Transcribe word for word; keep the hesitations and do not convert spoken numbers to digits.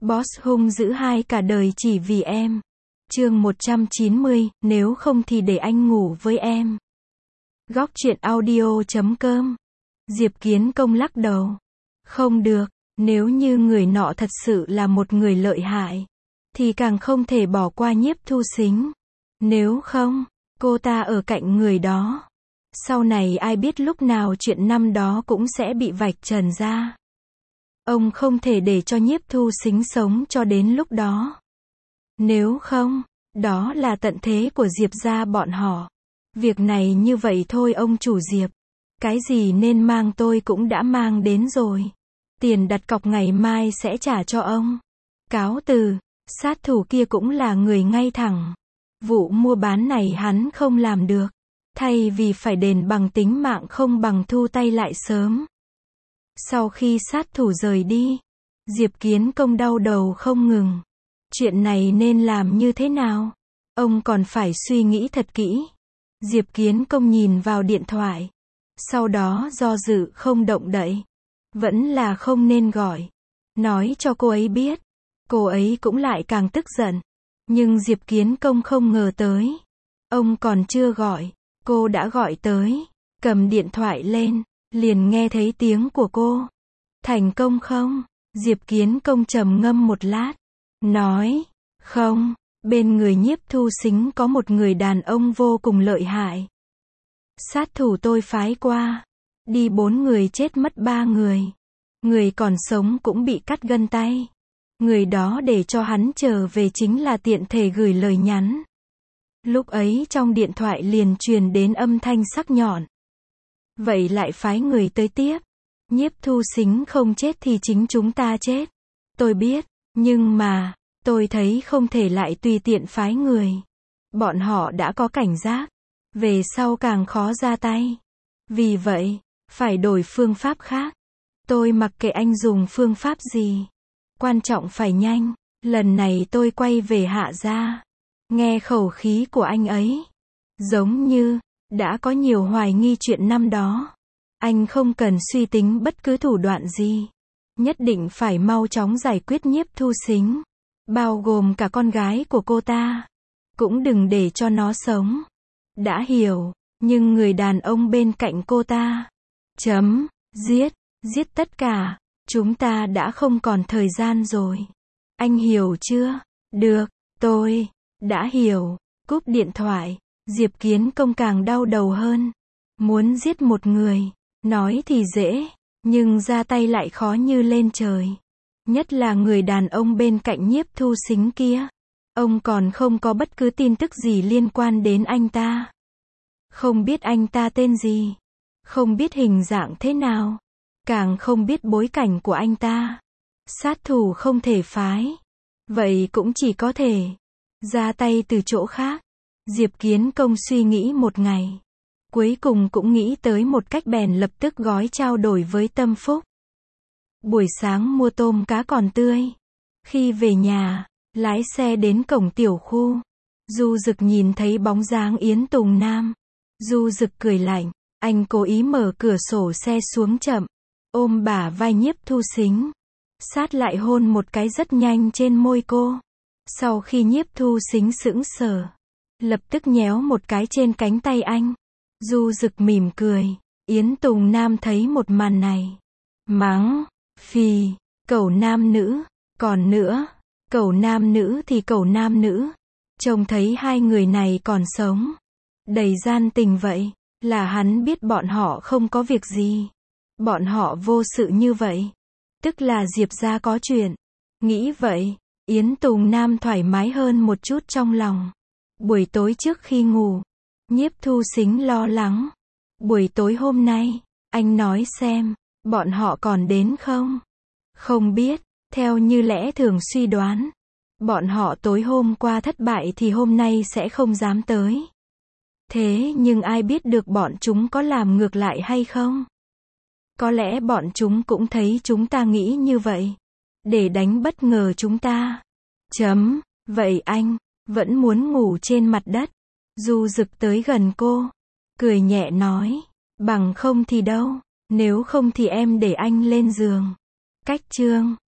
Boss hung dữ hai cả đời chỉ vì em. Chương một trăm chín mươi, nếu không thì để anh ngủ với em. Góc truyện audio chấm com. Diệp Kiến Công lắc đầu. Không được, nếu như người nọ thật sự là một người lợi hại, thì càng không thể bỏ qua Nhiếp Thu Sính. Nếu không, cô ta ở cạnh người đó, sau này ai biết lúc nào chuyện năm đó cũng sẽ bị vạch trần ra. Ông không thể để cho Nhiếp Thu Sính sống cho đến lúc đó. Nếu không, đó là tận thế của Diệp gia bọn họ. Việc này như vậy thôi ông chủ Diệp. Cái gì nên mang tôi cũng đã mang đến rồi. Tiền đặt cọc ngày mai sẽ trả cho ông. Cáo từ, sát thủ kia cũng là người ngay thẳng. Vụ mua bán này hắn không làm được. Thay vì phải đền bằng tính mạng không bằng thu tay lại sớm. Sau khi sát thủ rời đi, Diệp Kiến Công đau đầu không ngừng. Chuyện này nên làm như thế nào? Ông còn phải suy nghĩ thật kỹ. Diệp Kiến Công nhìn vào điện thoại. Sau đó do dự không động đậy. Vẫn là không nên gọi. Nói cho cô ấy biết. Cô ấy cũng lại càng tức giận. Nhưng Diệp Kiến Công không ngờ tới. Ông còn chưa gọi. Cô đã gọi tới. Cầm điện thoại lên. Liền nghe thấy tiếng của cô. Thành công không? Diệp Kiến Công trầm ngâm một lát. Nói. Không. Bên người Nhiếp Thu Sính có một người đàn ông vô cùng lợi hại. Sát thủ tôi phái qua. Đi bốn người chết mất ba người. Người còn sống cũng bị cắt gân tay. Người đó để cho hắn trở về chính là tiện thể gửi lời nhắn. Lúc ấy trong điện thoại liền truyền đến âm thanh sắc nhọn. Vậy lại phái người tới tiếp. Nhiếp Thu Sính không chết thì chính chúng ta chết. Tôi biết, nhưng mà, tôi thấy không thể lại tùy tiện phái người. Bọn họ đã có cảnh giác. Về sau càng khó ra tay. Vì vậy, phải đổi phương pháp khác. Tôi mặc kệ anh dùng phương pháp gì. Quan trọng phải nhanh. Lần này tôi quay về Hạ gia. Nghe khẩu khí của anh ấy. Giống như, đã có nhiều hoài nghi chuyện năm đó. Anh không cần suy tính bất cứ thủ đoạn gì. Nhất định phải mau chóng giải quyết Nhiếp Thu Sính. Bao gồm cả con gái của cô ta. Cũng đừng để cho nó sống. Đã hiểu, nhưng người đàn ông bên cạnh cô ta. Chấm, giết, giết tất cả. Chúng ta đã không còn thời gian rồi. Anh hiểu chưa? Được, tôi đã hiểu. Cúp điện thoại, Diệp Kiến Công càng đau đầu hơn. Muốn giết một người, nói thì dễ, nhưng ra tay lại khó như lên trời. Nhất là người đàn ông bên cạnh Nhiếp Thu Sính kia. Ông còn không có bất cứ tin tức gì liên quan đến anh ta. Không biết anh ta tên gì. Không biết hình dạng thế nào. Càng không biết bối cảnh của anh ta. Sát thủ không thể phái. Vậy cũng chỉ có thể ra tay từ chỗ khác. Diệp Kiến Công suy nghĩ một ngày. Cuối cùng cũng nghĩ tới một cách bèn lập tức gói trao đổi với Tâm Phúc. Buổi sáng mua tôm cá còn tươi. Khi về nhà, lái xe đến cổng tiểu khu. Du Dực nhìn thấy bóng dáng Yến Tùng Nam. Du Dực cười lạnh. Anh cố ý mở cửa sổ xe xuống chậm. Ôm bả vai Nhiếp Thu Sính. Sát lại hôn một cái rất nhanh trên môi cô. Sau khi Nhiếp Thu Sính sững sờ. Lập tức nhéo một cái trên cánh tay anh. Du Dực mỉm cười. Yến Tùng Nam thấy một màn này. Mắng. Phì. Cẩu nam nữ. Còn nữa. Cẩu nam nữ thì cẩu nam nữ. Trông thấy hai người này còn sống. Đầy gian tình vậy. Là hắn biết bọn họ không có việc gì. Bọn họ vô sự như vậy. Tức là Diệp gia có chuyện. Nghĩ vậy. Yến Tùng Nam thoải mái hơn một chút trong lòng. Buổi tối trước khi ngủ. Nhiếp Thu Sính lo lắng. Buổi tối hôm nay. Anh nói xem. Bọn họ còn đến không? Không biết. Theo như lẽ thường suy đoán. Bọn họ tối hôm qua thất bại thì hôm nay sẽ không dám tới. Thế nhưng ai biết được bọn chúng có làm ngược lại hay không? Có lẽ bọn chúng cũng thấy chúng ta nghĩ như vậy. Để đánh bất ngờ chúng ta. Chấm. Vậy anh, vẫn muốn ngủ trên mặt đất. Du Dực tới gần cô. Cười nhẹ nói. Bằng không thì đâu. Nếu không thì em để anh lên giường. Cách chương.